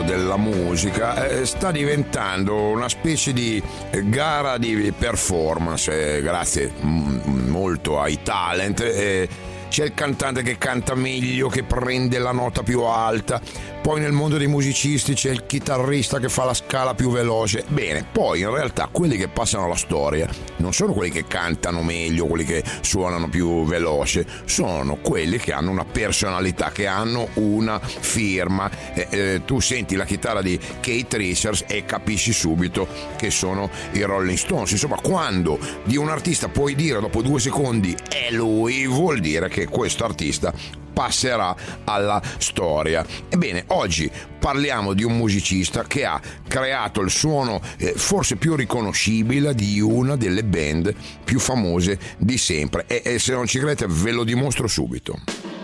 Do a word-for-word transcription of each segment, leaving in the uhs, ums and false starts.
della musica eh, sta diventando una specie di gara di performance, eh, grazie m- molto ai talent. Eh, c'è il cantante che canta meglio, che prende la nota più alta, poi nel mondo dei musicisti c'è il chitarrista che fa la scala più veloce. Bene, poi in realtà quelli che passano alla storia non sono quelli che cantano meglio, quelli che suonano più veloce, sono quelli che hanno una personalità, che hanno una firma. Eh, eh, tu senti la chitarra di Keith Richards e capisci subito che sono i Rolling Stones. Insomma, quando di un artista puoi dire dopo due secondi è lui, vuol dire che questo artista passerà alla storia. Ebbene, oggi parliamo di un musicista che ha creato il suono eh, forse più riconoscibile di una delle band più famose di sempre, e, e se non ci credete ve lo dimostro subito.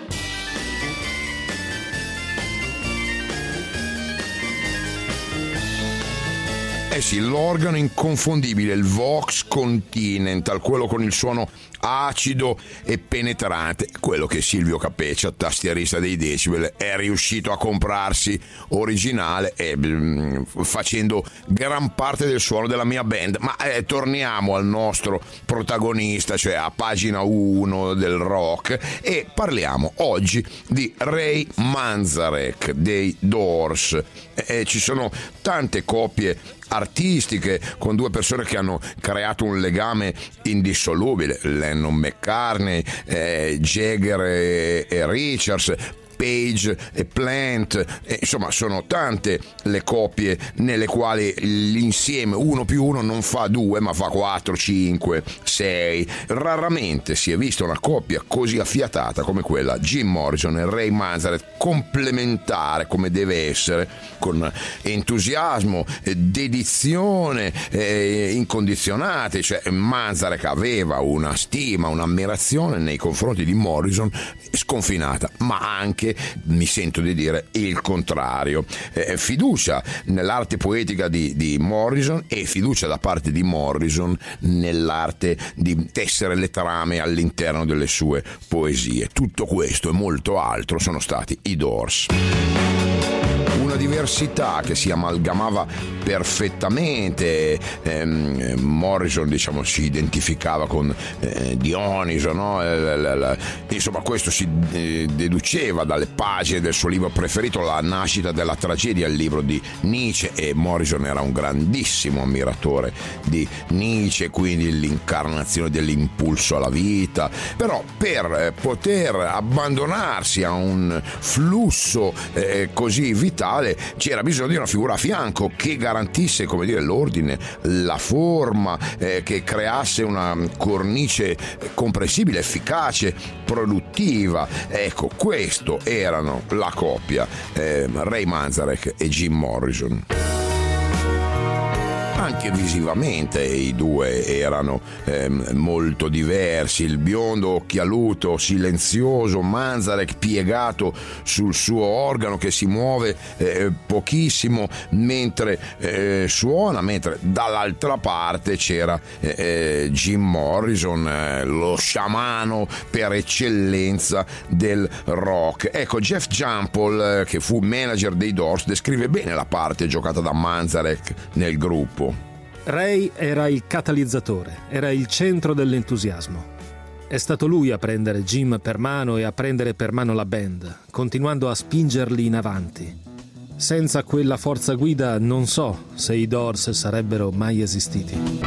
Eh sì, l'organo inconfondibile, il Vox Continental, quello con il suono acido e penetrante, quello che Silvio Capeccia, tastierista dei Decibel, è riuscito a comprarsi originale e mh, facendo gran parte del suono della mia band. Ma eh, torniamo al nostro protagonista, cioè a pagina uno del rock, e parliamo oggi di Ray Manzarek dei Doors. Eh, ci sono tante coppie artistiche con due persone che hanno creato un legame indissolubile: Lennon McCartney, eh, Jagger e, e Richards, Page e Plant, e insomma sono tante le coppie nelle quali l'insieme uno più uno non fa due ma fa quattro, cinque, sei. Raramente si è vista una coppia così affiatata come quella Jim Morrison e Ray Manzarek, complementare come deve essere, con entusiasmo, dedizione eh, incondizionate. Cioè Manzarek aveva una stima, un'ammirazione nei confronti di Morrison sconfinata, ma anche, mi sento di dire, il contrario. Eh, fiducia nell'arte poetica di, di Morrison e fiducia da parte di Morrison nell'arte di tessere le trame all'interno delle sue poesie. Tutto questo e molto altro sono stati i Doors. Una diversità che si amalgamava perfettamente. eh, Morrison, diciamo, si identificava con eh, Dioniso, no? la, la, la, insomma, questo si eh, deduceva dalle pagine del suo libro preferito, La nascita della tragedia, il libro di Nietzsche, e Morrison era un grandissimo ammiratore di Nietzsche, quindi l'incarnazione dell'impulso alla vita. Però per eh, poter abbandonarsi a un flusso eh, così vitale c'era bisogno di una figura a fianco che garantisse, come dire, l'ordine, la forma, eh, che creasse una cornice comprensibile, efficace, produttiva. Ecco, questo erano la coppia eh, Ray Manzarek e Jim Morrison. Anche visivamente i due erano eh, molto diversi. Il biondo occhialuto, silenzioso, Manzarek piegato sul suo organo che si muove eh, pochissimo mentre eh, suona, mentre dall'altra parte c'era eh, Jim Morrison, eh, lo sciamano per eccellenza del rock. Ecco, Jeff Jampol, eh, che fu manager dei Doors, descrive bene la parte giocata da Manzarek nel gruppo. Ray era il catalizzatore, era il centro dell'entusiasmo. È stato lui a prendere Jim per mano e a prendere per mano la band, continuando a spingerli in avanti. Senza quella forza guida non so se i Doors sarebbero mai esistiti.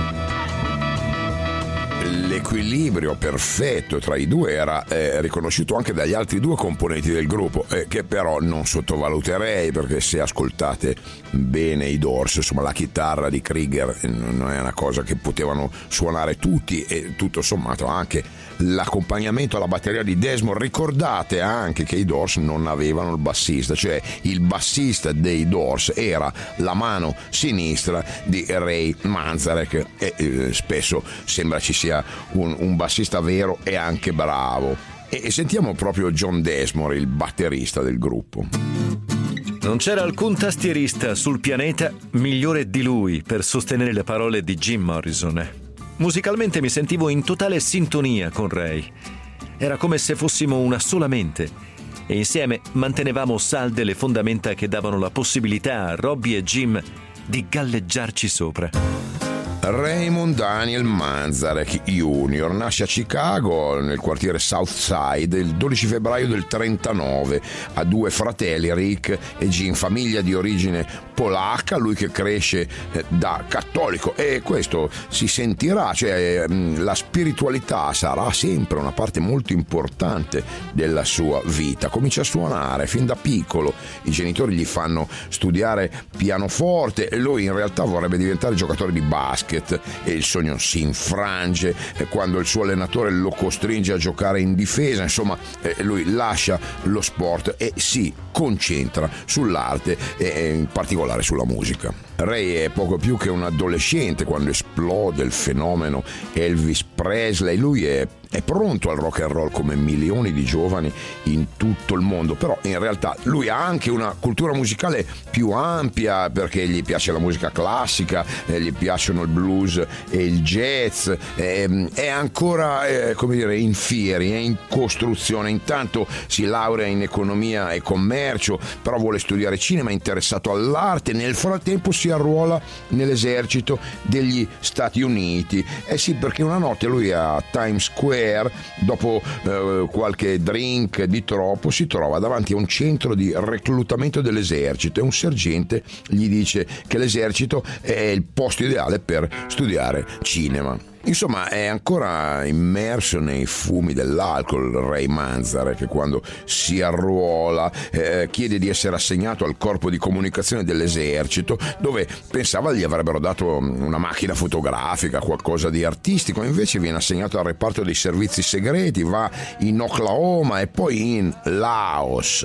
L'equilibrio perfetto tra i due era eh, riconosciuto anche dagli altri due componenti del gruppo, eh, che però non sottovaluterei, perché se ascoltate bene i Doors, insomma, la chitarra di Krieger eh, non è una cosa che potevano suonare tutti, e tutto sommato anche l'accompagnamento alla batteria di Desmond. Ricordate anche che i Doors non avevano il bassista, cioè il bassista dei Doors era la mano sinistra di Ray Manzarek, e eh, spesso sembra ci sia un, un bassista vero e anche bravo. E, e sentiamo proprio John Desmond, il batterista del gruppo. Non c'era alcun tastierista sul pianeta migliore di lui per sostenere le parole di Jim Morrison. Musicalmente mi sentivo in totale sintonia con Ray. Era come se fossimo una sola mente. e insieme mantenevamo salde le fondamenta che davano la possibilità a Robbie e Jim di galleggiarci sopra. Raymond Daniel Manzarek junior nasce a Chicago nel quartiere South Side il dodici febbraio del trentanove. Ha due fratelli, Rick e Jim, famiglia di origine polacca, lui che cresce da cattolico, e questo si sentirà, cioè la spiritualità sarà sempre una parte molto importante della sua vita. Comincia a suonare fin da piccolo, i genitori gli fanno studiare pianoforte e lui in realtà vorrebbe diventare giocatore di basket, e il sogno si infrange quando il suo allenatore lo costringe a giocare in difesa. Insomma, lui lascia lo sport e si concentra sull'arte e in particolare sulla musica. Ray è poco più che un adolescente quando esplode il fenomeno Elvis Presley. Lui è, è pronto al rock and roll come milioni di giovani in tutto il mondo, però in realtà lui ha anche una cultura musicale più ampia, perché gli piace la musica classica, eh, gli piacciono il blues e il jazz, eh, è ancora eh, come dire in fieri, è in costruzione. Intanto si laurea in economia e commercio, però vuole studiare cinema, è interessato all'arte. Nel frattempo si arruola nell'esercito degli Stati Uniti. Eh sì, perché una notte lui a Times Square, dopo eh, qualche drink di troppo, si trova davanti a un centro di reclutamento dell'esercito e un sergente gli dice che l'esercito è il posto ideale per studiare cinema. Insomma, è ancora immerso nei fumi dell'alcol Ray Manzarek, che quando si arruola eh, chiede di essere assegnato al corpo di comunicazione dell'esercito, dove pensava gli avrebbero dato una macchina fotografica, qualcosa di artistico. Invece viene assegnato al reparto dei servizi segreti, va in Oklahoma e poi in Laos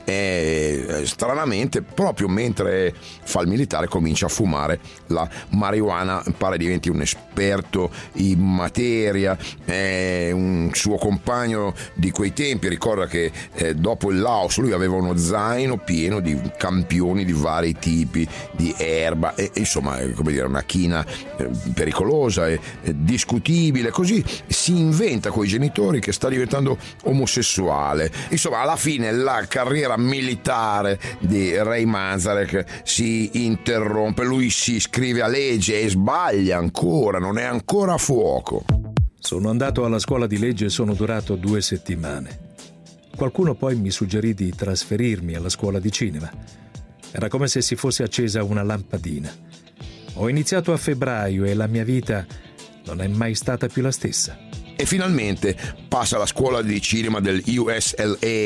e stranamente proprio mentre fa il militare comincia a fumare la marijuana, pare diventi un esperto in materia. Eh, un suo compagno di quei tempi ricorda che eh, dopo il Laos lui aveva uno zaino pieno di campioni di vari tipi di erba e insomma è come dire una china eh, pericolosa e eh, discutibile. Così si inventa coi genitori che sta diventando omosessuale. Insomma, alla fine la carriera militare di Ray Manzarek si interrompe, lui si iscrive a legge e sbaglia ancora, non è ancora a fuoco. Sono andato alla scuola di legge e sono durato due settimane. Qualcuno poi mi suggerì di trasferirmi alla scuola di cinema. Era come se si fosse accesa una lampadina. Ho iniziato a febbraio e la mia vita non è mai stata più la stessa. E finalmente passa alla scuola di cinema del U S L A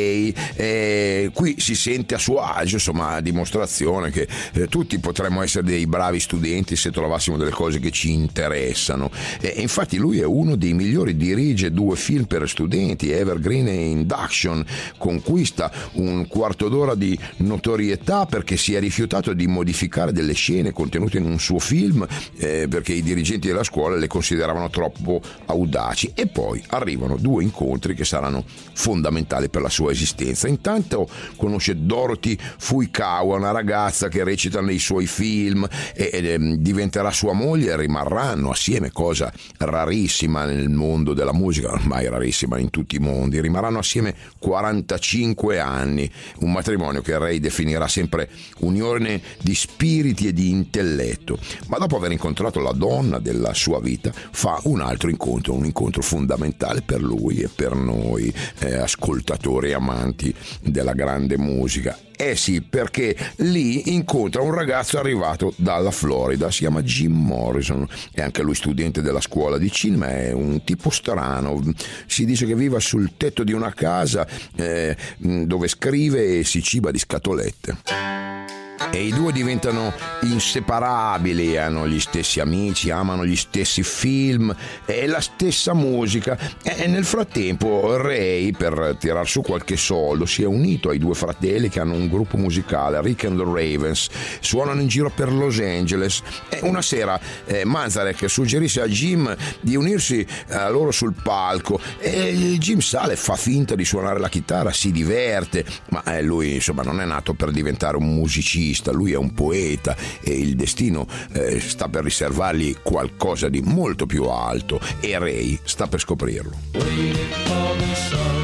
e qui si sente a suo agio, insomma, a dimostrazione che eh, tutti potremmo essere dei bravi studenti se trovassimo delle cose che ci interessano. E infatti lui è uno dei migliori, dirige due film per studenti, Evergreen e Induction, conquista un quarto d'ora di notorietà perché si è rifiutato di modificare delle scene contenute in un suo film eh, perché i dirigenti della scuola le consideravano troppo audaci. E poi arrivano due incontri che saranno fondamentali per la sua esistenza. Intanto conosce Dorothy Fuikawa, una ragazza che recita nei suoi film e, e diventerà sua moglie e rimarranno assieme, cosa rarissima nel mondo della musica, ormai rarissima in tutti i mondi. Rimarranno assieme quarantacinque anni, un matrimonio che Ray definirà sempre unione di spiriti e di intelletto. Ma dopo aver incontrato la donna della sua vita fa un altro incontro, un incontro fondamentale per lui e per noi eh, ascoltatori e amanti della grande musica. Eh sì, perché lì incontra un ragazzo arrivato dalla Florida, si chiama Jim Morrison, è anche lui studente della scuola di cinema, è un tipo strano, si dice che viva sul tetto di una casa eh, dove scrive e si ciba di scatolette. E i due diventano inseparabili, hanno gli stessi amici, amano gli stessi film e la stessa musica. E nel frattempo Ray, per tirar su qualche soldo, si è unito ai due fratelli che hanno un gruppo musicale, Rick and the Ravens, suonano in giro per Los Angeles. E una sera eh, Manzarek suggerisce a Jim di unirsi a loro sul palco e Jim sale, fa finta di suonare la chitarra, si diverte, ma eh, lui insomma non è nato per diventare un musicista. Lui è un poeta e il destino eh, sta per riservargli qualcosa di molto più alto e Ray sta per scoprirlo.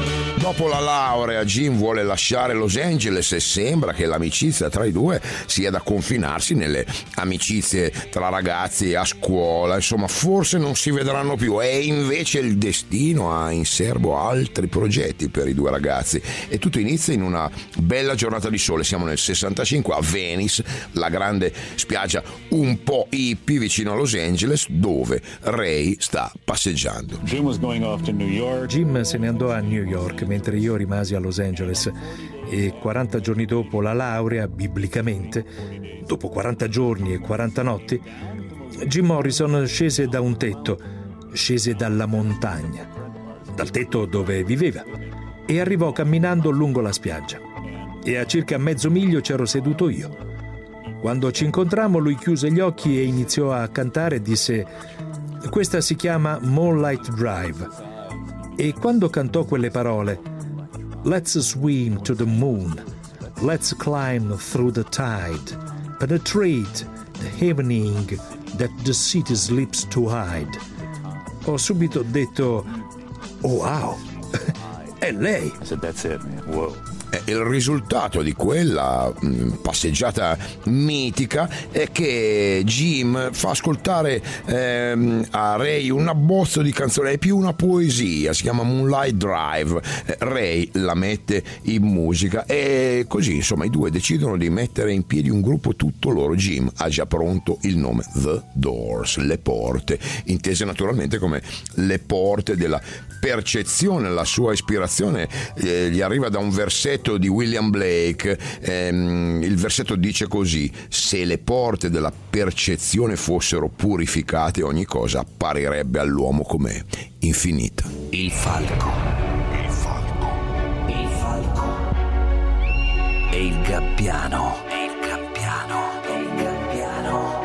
dopo la laurea Jim vuole lasciare Los Angeles e sembra che l'amicizia tra i due sia da confinarsi nelle amicizie tra ragazzi a scuola, insomma forse non si vedranno più, e invece il destino ha in serbo altri progetti per i due ragazzi e tutto inizia in una bella giornata di sole. Siamo nel sessantacinque a Venice, la grande spiaggia un po' hippie vicino a Los Angeles, dove Ray sta passeggiando. Jim se ne andò a New York mentre io rimasi a Los Angeles e quaranta giorni dopo la laurea, biblicamente, dopo quaranta giorni e quaranta notti, Jim Morrison scese da un tetto, scese dalla montagna, dal tetto dove viveva, e arrivò camminando lungo la spiaggia. E a circa mezzo miglio c'ero seduto io. Quando ci incontrammo lui chiuse gli occhi e iniziò a cantare e disse: questa si chiama Moonlight Drive. E quando cantò quelle parole, Let's swim to the moon, let's climb through the tide, penetrate the evening that the city sleeps to hide, ho subito detto: oh wow, è lei. I said, that's it, man. Whoa. Il risultato di quella passeggiata mitica è che Jim fa ascoltare ehm, a Ray un abbozzo di canzone, è più una poesia, si chiama Moonlight Drive. Ray la mette in musica e così insomma i due decidono di mettere in piedi un gruppo tutto loro. Jim ha già pronto il nome The Doors, le porte, intese naturalmente come le porte della percezione. La sua ispirazione eh, gli arriva da un versetto di William Blake. Ehm, il versetto dice così: se le porte della percezione fossero purificate, ogni cosa apparirebbe all'uomo com'è, infinita. Il falco, il falco, il falco e il gabbiano, e il gabbiano, e il gabbiano.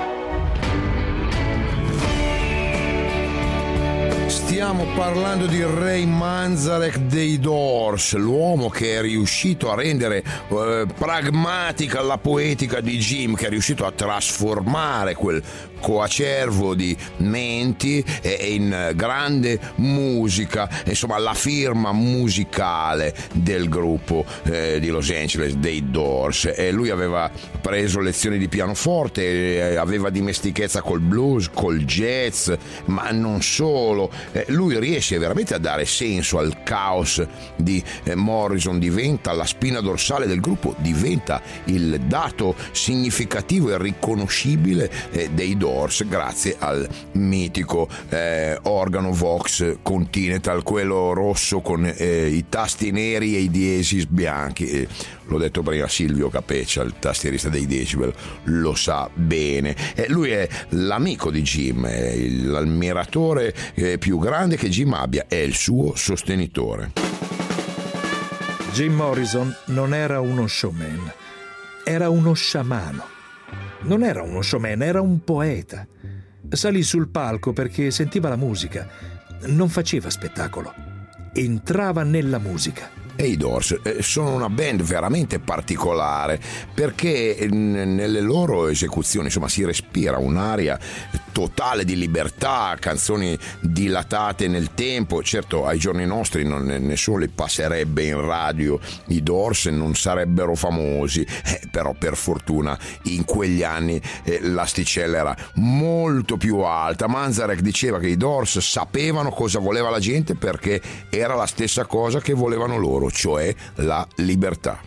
Stiamo parlando di Ray Manzarek dei Doors, l'uomo che è riuscito a rendere eh, pragmatica la poetica di Jim, che è riuscito a trasformare quel coacervo di menti e in grande musica, insomma la firma musicale del gruppo eh, di Los Angeles dei Doors. E lui aveva preso lezioni di pianoforte, aveva dimestichezza col blues, col jazz, ma non solo. Eh, lui riesce veramente a dare senso al caos di eh, Morrison, diventa la spina dorsale del gruppo, diventa il dato significativo e riconoscibile eh, dei Doors, grazie al mitico eh, organo Vox Continental, quello rosso con eh, i tasti neri e i diesis bianchi. Eh, l'ho detto prima, Silvio Capeccia, il tastierista dei Decibel, lo sa bene. Eh, lui è l'amico di Jim, è l'ammiratore eh, più grande che Jim abbia, è il suo sostenitore. Jim Morrison non era uno showman, era uno sciamano. Non era uno showman, era un poeta. Salì sul palco perché sentiva la musica, non faceva spettacolo, entrava nella musica. E i Doors sono una band veramente particolare perché nelle loro esecuzioni insomma si respira un'aria totale di libertà, canzoni dilatate nel tempo. Certo, ai giorni nostri non, nessuno li passerebbe in radio, i Doors non sarebbero famosi, eh, però per fortuna in quegli anni eh, l'asticella era molto più alta. Manzarek diceva che i Doors sapevano cosa voleva la gente perché era la stessa cosa che volevano loro, cioè la libertà.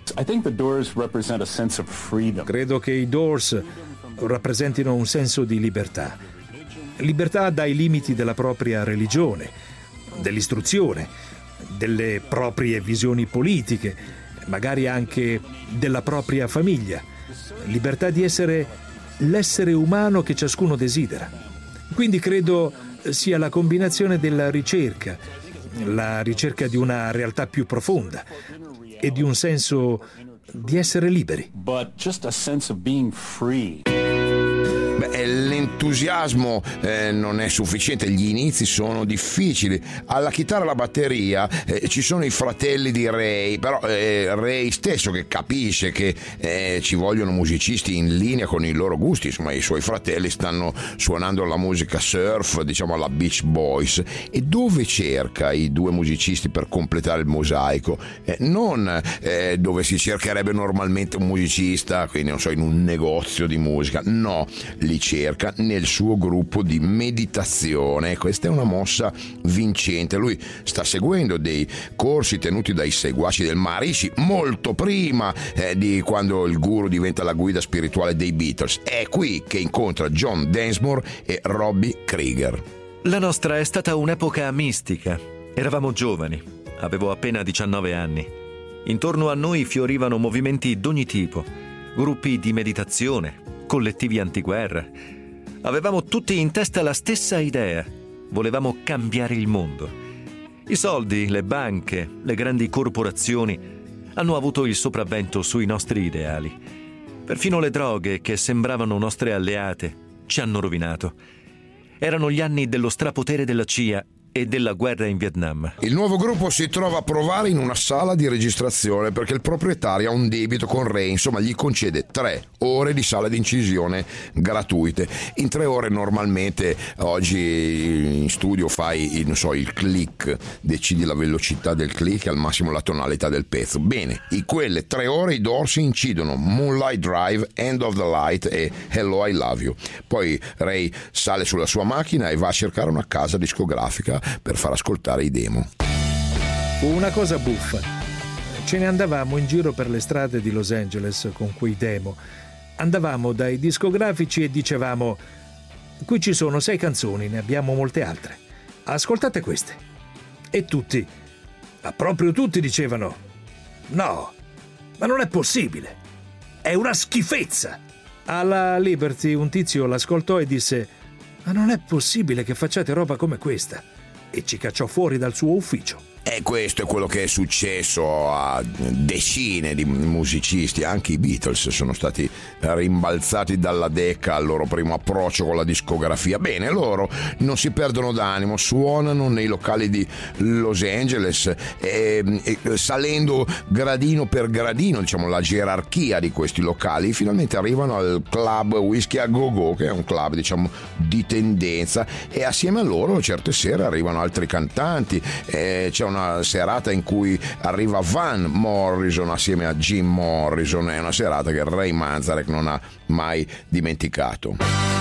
Credo che i Doors rappresentino un senso di libertà. Libertà dai limiti della propria religione, dell'istruzione, delle proprie visioni politiche, magari anche della propria famiglia. Libertà di essere l'essere umano che ciascuno desidera. Quindi credo sia la combinazione della ricerca, la ricerca di una realtà più profonda e di un senso di essere liberi. But just a sense of being free. Beh, l'entusiasmo eh, non è sufficiente, gli inizi sono difficili. Alla chitarra e alla batteria eh, ci sono i fratelli di Ray, però eh, Ray stesso che capisce che eh, ci vogliono musicisti in linea con i loro gusti. Insomma, i suoi fratelli stanno suonando la musica surf, diciamo alla Beach Boys, e dove cerca i due musicisti per completare il mosaico? Eh, non eh, dove si cercherebbe normalmente un musicista, quindi non so, in un negozio di musica, no, li cerca nel suo gruppo di meditazione. Questa è una mossa vincente. Lui sta seguendo dei corsi tenuti dai seguaci del Maharishi molto prima eh, di quando il guru diventa la guida spirituale dei Beatles. È qui che incontra John Densmore e Robbie Krieger. La nostra è stata un'epoca mistica. Eravamo giovani, avevo appena diciannove anni. Intorno a noi fiorivano movimenti d'ogni tipo, gruppi di meditazione, collettivi antiguerra. Avevamo tutti in testa la stessa idea. Volevamo cambiare il mondo. I soldi, le banche, le grandi corporazioni hanno avuto il sopravvento sui nostri ideali. Perfino le droghe, che sembravano nostre alleate, ci hanno rovinato. Erano gli anni dello strapotere della C I A e della guerra in Vietnam. Il nuovo gruppo si trova a provare in una sala di registrazione perché il proprietario ha un debito con Ray, insomma gli concede tre ore di sala di incisione gratuite. In tre ore normalmente oggi in studio fai, non so, il click, decidi la velocità del click e al massimo la tonalità del pezzo. Bene, in quelle tre ore i Doors incidono Moonlight Drive, End of the Light e Hello I Love You. Poi Ray sale sulla sua macchina e va a cercare una casa discografica per far ascoltare i demo. Fu una cosa buffa. Ce ne andavamo in giro per le strade di Los Angeles con quei demo. Andavamo dai discografici e dicevamo: qui ci sono sei canzoni, ne abbiamo molte altre. Ascoltate queste. E tutti, ma proprio tutti dicevano: no, ma non è possibile. È una schifezza. Alla Liberty un tizio l'ascoltò e disse: ma non è possibile che facciate roba come questa. E ci cacciò fuori dal suo ufficio. E questo è quello che è successo a decine di musicisti. Anche i Beatles sono stati rimbalzati dalla decca al loro primo approccio con la discografia. Bene, loro non si perdono d'animo, suonano nei locali di Los Angeles e, e salendo gradino per gradino, diciamo, la gerarchia di questi locali, finalmente arrivano al club Whisky a Go Go, che è un club, diciamo, di tendenza, e assieme a loro certe sere arrivano altri cantanti. Eh, c'è una serata in cui arriva Van Morrison assieme a Jim Morrison. È una serata che Ray Manzarek non ha mai dimenticato.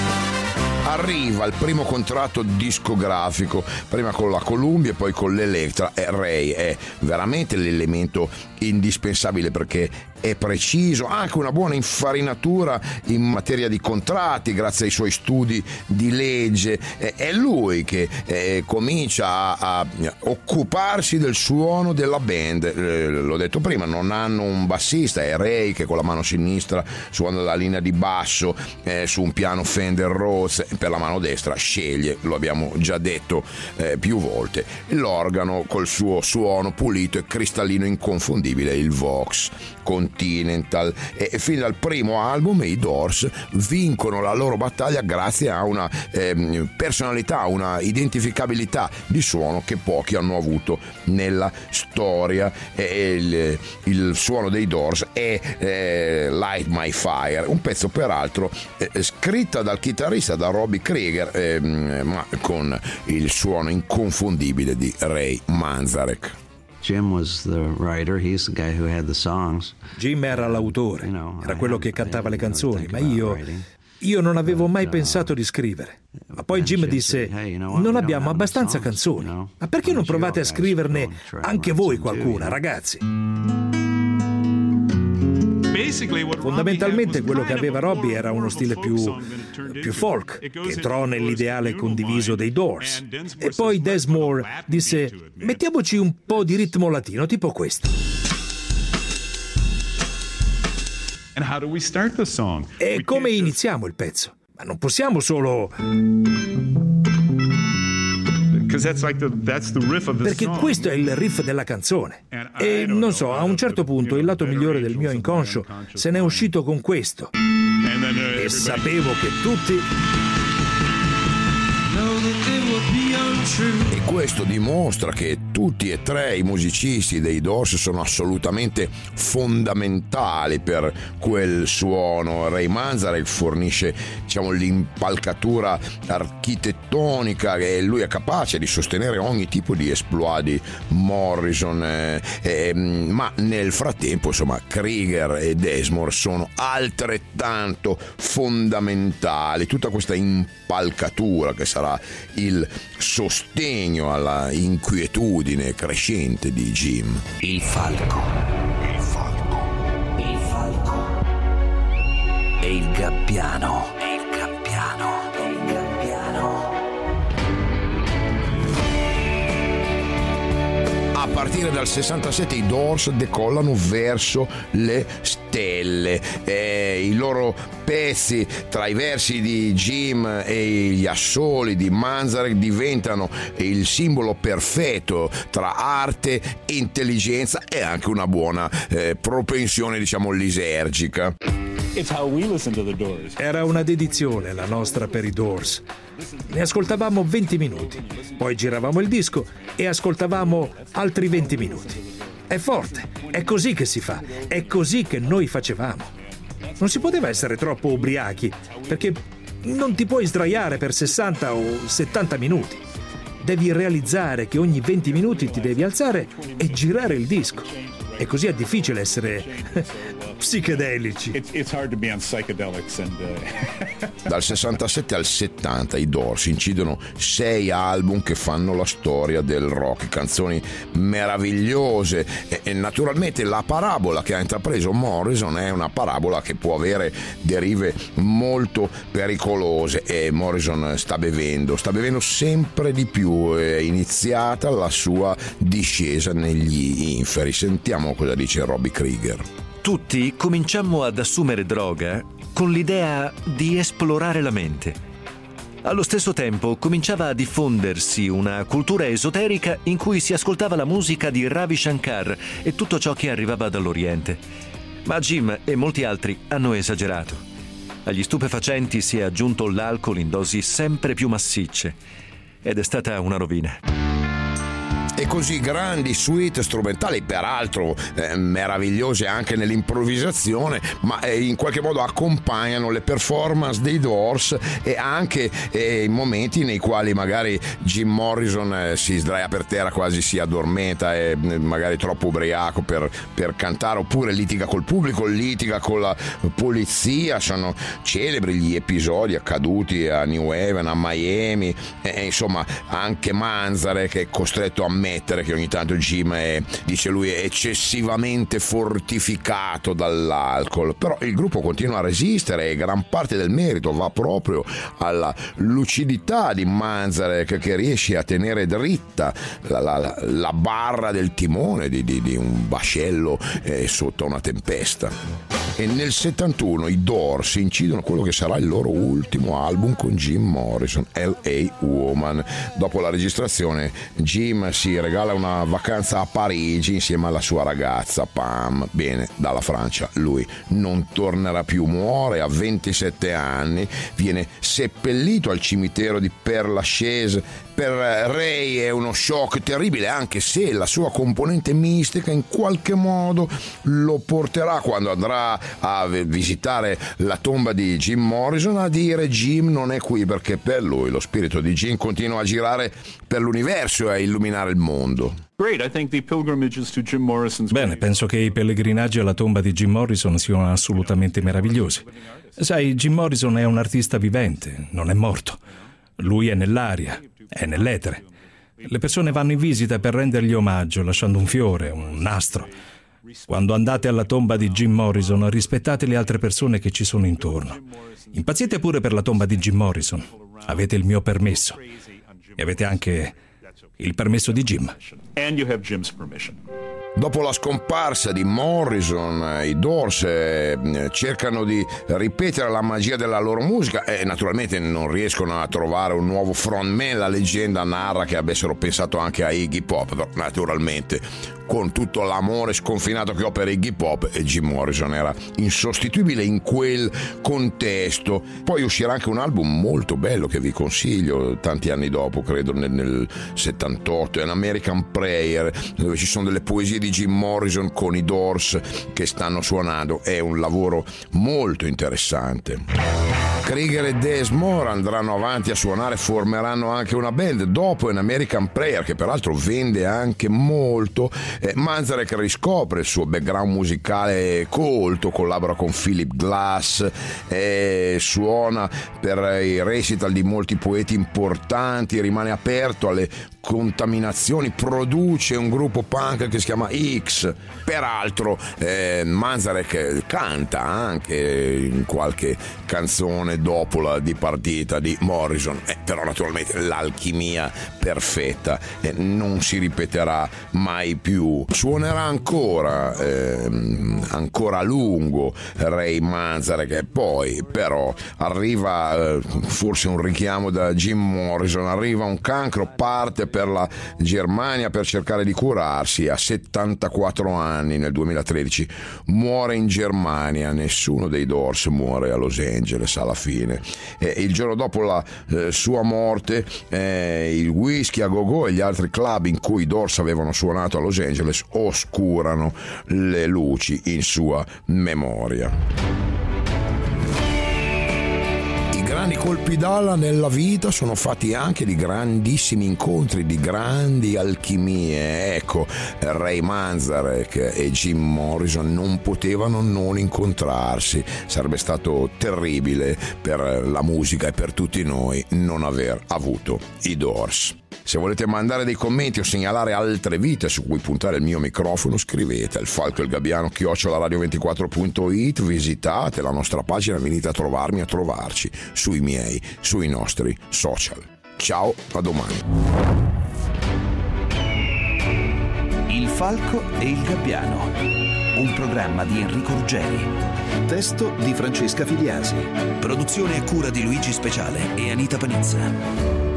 Arriva il primo contratto discografico, prima con la Columbia e poi con l'Electra, e Ray è veramente l'elemento indispensabile perché è preciso, ha anche una buona infarinatura in materia di contratti grazie ai suoi studi di legge. È lui che eh, comincia a, a occuparsi del suono della band. Eh, l'ho detto prima, non hanno un bassista, è Ray che con la mano sinistra suona la linea di basso eh, su un piano Fender Rhodes, per la mano destra sceglie, lo abbiamo già detto eh, più volte, l'organo col suo suono pulito e cristallino inconfondibile, il Vox Continental. E fin dal primo album i Doors vincono la loro battaglia grazie a una eh, personalità, una identificabilità di suono che pochi hanno avuto nella storia. E il, il suono dei Doors è eh, Light My Fire, un pezzo peraltro eh, scritta dal chitarrista, da Robbie Krieger, eh, ma con il suono inconfondibile di Ray Manzarek. Jim was the writer, he's the guy who had the songs. Jim era l'autore, era quello che cantava le canzoni, ma io, io non avevo mai pensato di scrivere. Ma poi Jim disse: non abbiamo abbastanza canzoni, ma perché non provate a scriverne anche voi qualcuna, ragazzi? Fondamentalmente quello che aveva Robbie era uno stile più, più folk, che entrò nell'ideale condiviso dei Doors. E poi Densmore disse: mettiamoci un po' di ritmo latino, tipo questo. E come iniziamo il pezzo? Ma non possiamo solo... Perché questo è il riff della canzone. E non so, a un certo punto il lato migliore del mio inconscio se n'è uscito con questo. E sapevo che tutti E questo dimostra che tutti e tre i musicisti dei Doors sono assolutamente fondamentali per quel suono. Ray Manzarek fornisce, diciamo, l'impalcatura architettonica e lui è capace di sostenere ogni tipo di esploit di Morrison, eh, eh, ma nel frattempo, insomma, Krieger e Densmore sono altrettanto fondamentali. Tutta questa impalcatura che sarà il sostegno alla inquietudine crescente di Jim. Il falco. Il falco. Il falco. E il gabbiano. E il gabbiano. E il gabbiano. A partire dal sessantasette i Doors decollano verso le stelle. Eh, I loro pezzi, tra i versi di Jim e gli assoli di Manzarek, diventano il simbolo perfetto tra arte, intelligenza e anche una buona eh, propensione, diciamo, lisergica. Era una dedizione la nostra per i Doors. Ne ascoltavamo venti minuti, poi giravamo il disco e ascoltavamo altri venti minuti. È forte, è così che si fa, è così che noi facevamo. Non si poteva essere troppo ubriachi, perché non ti puoi sdraiare per sessanta o settanta minuti. Devi realizzare che ogni venti minuti ti devi alzare e girare il disco. E così è difficile essere psichedelici. Dal sessantasette al settanta i Doors incidono sei album che fanno la storia del rock, canzoni meravigliose e, e naturalmente la parabola che ha intrapreso Morrison è una parabola che può avere derive molto pericolose e Morrison sta bevendo, sta bevendo sempre di più. È iniziata la sua discesa negli inferi. Sentiamo cosa dice Robbie Krieger. Tutti cominciammo ad assumere droga con l'idea di esplorare la mente. Allo stesso tempo cominciava a diffondersi una cultura esoterica in cui si ascoltava la musica di Ravi Shankar e tutto ciò che arrivava dall'Oriente. Ma Jim e molti altri hanno esagerato. Agli stupefacenti si è aggiunto l'alcol in dosi sempre più massicce ed è stata una rovina. E così grandi suite strumentali, peraltro eh, meravigliose anche nell'improvvisazione, ma eh, in qualche modo accompagnano le performance dei Doors e anche eh, i momenti nei quali magari Jim Morrison eh, si sdraia per terra, quasi si addormenta, e eh, magari troppo ubriaco per, per cantare, oppure litiga col pubblico, litiga con la polizia. Sono celebri gli episodi accaduti a New Haven, a Miami, e, insomma anche Manzarek è costretto a ammettere che ogni tanto Jim è, dice lui, è eccessivamente fortificato dall'alcol, però il gruppo continua a resistere e gran parte del merito va proprio alla lucidità di Manzarek, che riesce a tenere dritta la, la, la barra del timone di, di, di un vascello eh, sotto una tempesta. E nel settantuno i Doors incidono quello che sarà il loro ultimo album con Jim Morrison, L A Woman. Dopo la registrazione Jim si regala una vacanza a Parigi insieme alla sua ragazza Pam. Bene, dalla Francia lui non tornerà più, muore a ventisette anni, viene seppellito al cimitero di Père Lachaise. Per Ray è uno shock terribile, anche se la sua componente mistica in qualche modo lo porterà, quando andrà a visitare la tomba di Jim Morrison, a dire: Jim non è qui, perché per lui lo spirito di Jim continua a girare per l'universo e a illuminare il mondo. Bene, penso che i pellegrinaggi alla tomba di Jim Morrison siano assolutamente meravigliosi. Sai, Jim Morrison è un artista vivente, non è morto. Lui è nell'aria, è nell'etere. Le persone vanno in visita per rendergli omaggio, lasciando un fiore, un nastro. Quando andate alla tomba di Jim Morrison, rispettate le altre persone che ci sono intorno. Impazzite pure per la tomba di Jim Morrison. Avete il mio permesso. E avete anche il permesso di Jim. And you have Jim's permission. Dopo la scomparsa di Morrison, i Doors eh, cercano di ripetere la magia della loro musica e naturalmente non riescono a trovare un nuovo frontman. La leggenda narra che avessero pensato anche a Iggy Pop, però naturalmente con tutto l'amore sconfinato che ho per Iggy Pop, e Jim Morrison era insostituibile in quel contesto. Poi uscirà anche un album molto bello che vi consiglio tanti anni dopo, credo nel, nel settantotto, è un American Prayer, dove ci sono delle poesie di Jim Morrison con i Doors che stanno suonando. È un lavoro molto interessante. Krieger e Desmond andranno avanti a suonare, formeranno anche una band dopo un American Prayer, che peraltro vende anche molto. eh, Manzarek riscopre il suo background musicale colto, collabora con Philip Glass, eh, suona per i recital di molti poeti importanti, rimane aperto alle contaminazioni, produce un gruppo punk che si chiama X. Peraltro eh, Manzarek canta anche in qualche canzone dopo la dipartita di Morrison, eh, però naturalmente l'alchimia perfetta eh, non si ripeterà mai più. Suonerà ancora eh, ancora a lungo Ray Manzarek, e poi però arriva eh, forse un richiamo da Jim Morrison, arriva un cancro, parte per la Germania per cercare di curarsi. A settantaquattro anni nel duemilatredici muore in Germania. Nessuno dei Doors muore a Los Angeles alla fine. Eh, il giorno dopo la eh, sua morte eh, il Whisky a Go-Go e gli altri club in cui i Doors avevano suonato a Los Angeles oscurano le luci in sua memoria. Grandi colpi d'ala nella vita sono fatti anche di grandissimi incontri, di grandi alchimie. Ecco, Ray Manzarek e Jim Morrison non potevano non incontrarsi. Sarebbe stato terribile per la musica e per tutti noi non aver avuto i Doors. Se volete mandare dei commenti o segnalare altre vite su cui puntare il mio microfono, scrivete al Falco il Gabbiano chiocciola radio ventiquattro punto it, visitate la nostra pagina, venite a trovarmi, a trovarci sui miei, sui nostri social. Ciao, a domani. Il Falco e il Gabbiano, un programma di Enrico Ruggeri. Testo di Francesca Filiasi. Produzione a cura di Luigi Speciale e Anita Panizza.